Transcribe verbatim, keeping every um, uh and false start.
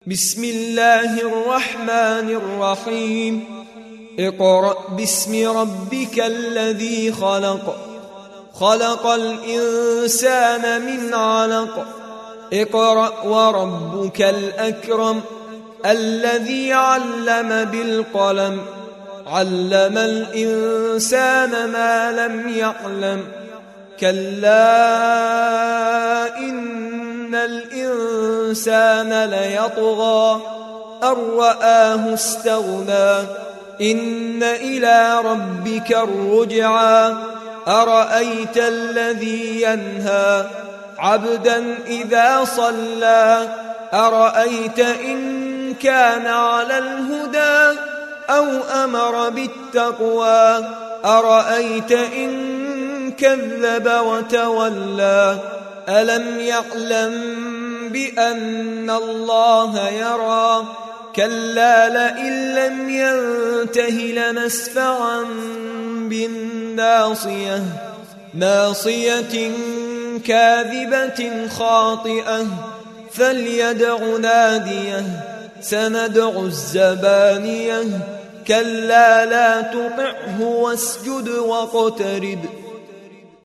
بسم الله الرحمن الرحيم اقرأ باسم ربك الذي خلق خلق الإنسان من علق اقرأ وربك الأكرم الذي علم بالقلم علم الإنسان ما لم يعلم كلا إن الإنسان ليطغى أن رآه استغنى إن إلى ربك الرجعى أرأيت الذي ينهى عبدا إذا صلى أرأيت إن كان على الهدى أو أمر بالتقوى أرأيت إن كذب وتولى ألم يعلم بأن الله يرى كلا لئن لم ينته لنسفعا بالناصية ناصية كاذبة خاطئة فليدع ناديه سندع الزبانية كلا لا تطعه واسجد واقترب